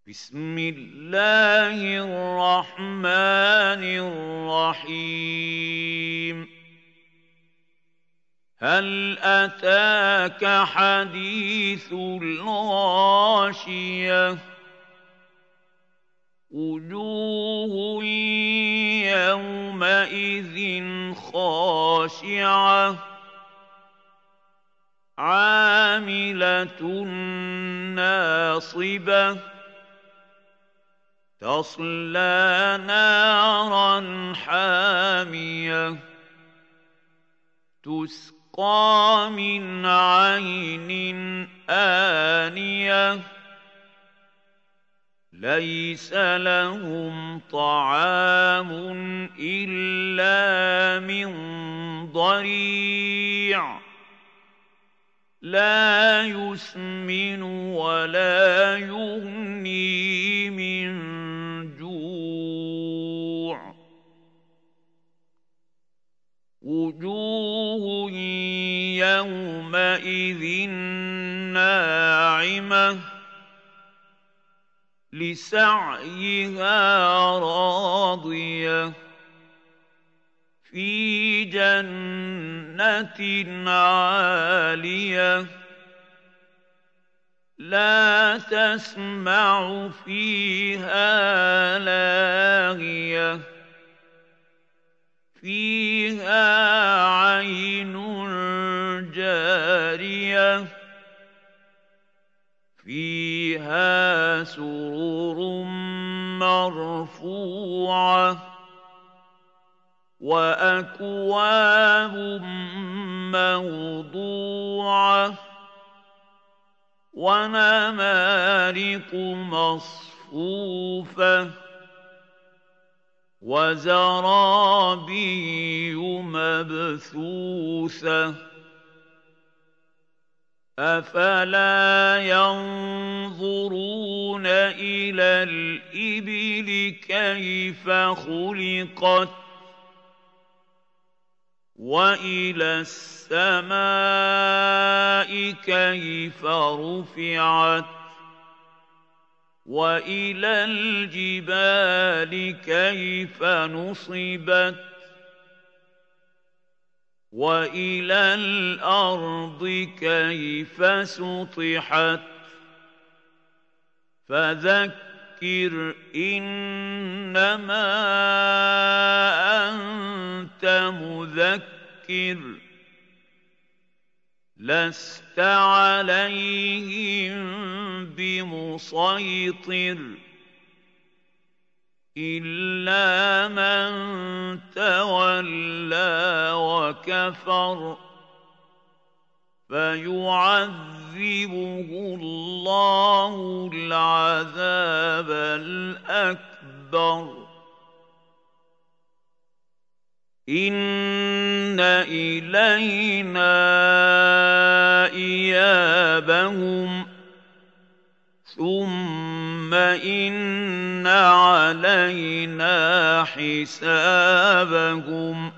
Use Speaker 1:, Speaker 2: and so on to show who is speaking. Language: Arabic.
Speaker 1: بسم الله الرحمن الرحيم هل أتاك حديث الغاشية وجوه يومئذ خاشعة عاملة ناصبة تصلى نارا حامية تسقى من عين آنية ليس لهم طعام إلا من ضريع لا يسمن ولا يغني من جوع وجوه يومئذ ناعمة لسعيها راضية في جنة عالية لا تسمع فيها لاغية فيها عين جارية فيها سرر مرفوعة وأكواب موضوعة ونمارق مصفوفة وزرابي مبثوثة أفلا ينظرون إلى الإبل كيف خلقت وإلى السماء كيف رفعت وإلى الجبال كيف نصبت وإلى الأرض كيف سطحت فذكر إنما أنت مذكر لست عليهم بمسيطر إلا من تولى وكفر فيعذبه الله العذاب الأكبر إن إلينا إيابهم ثم إن علينا حسابهم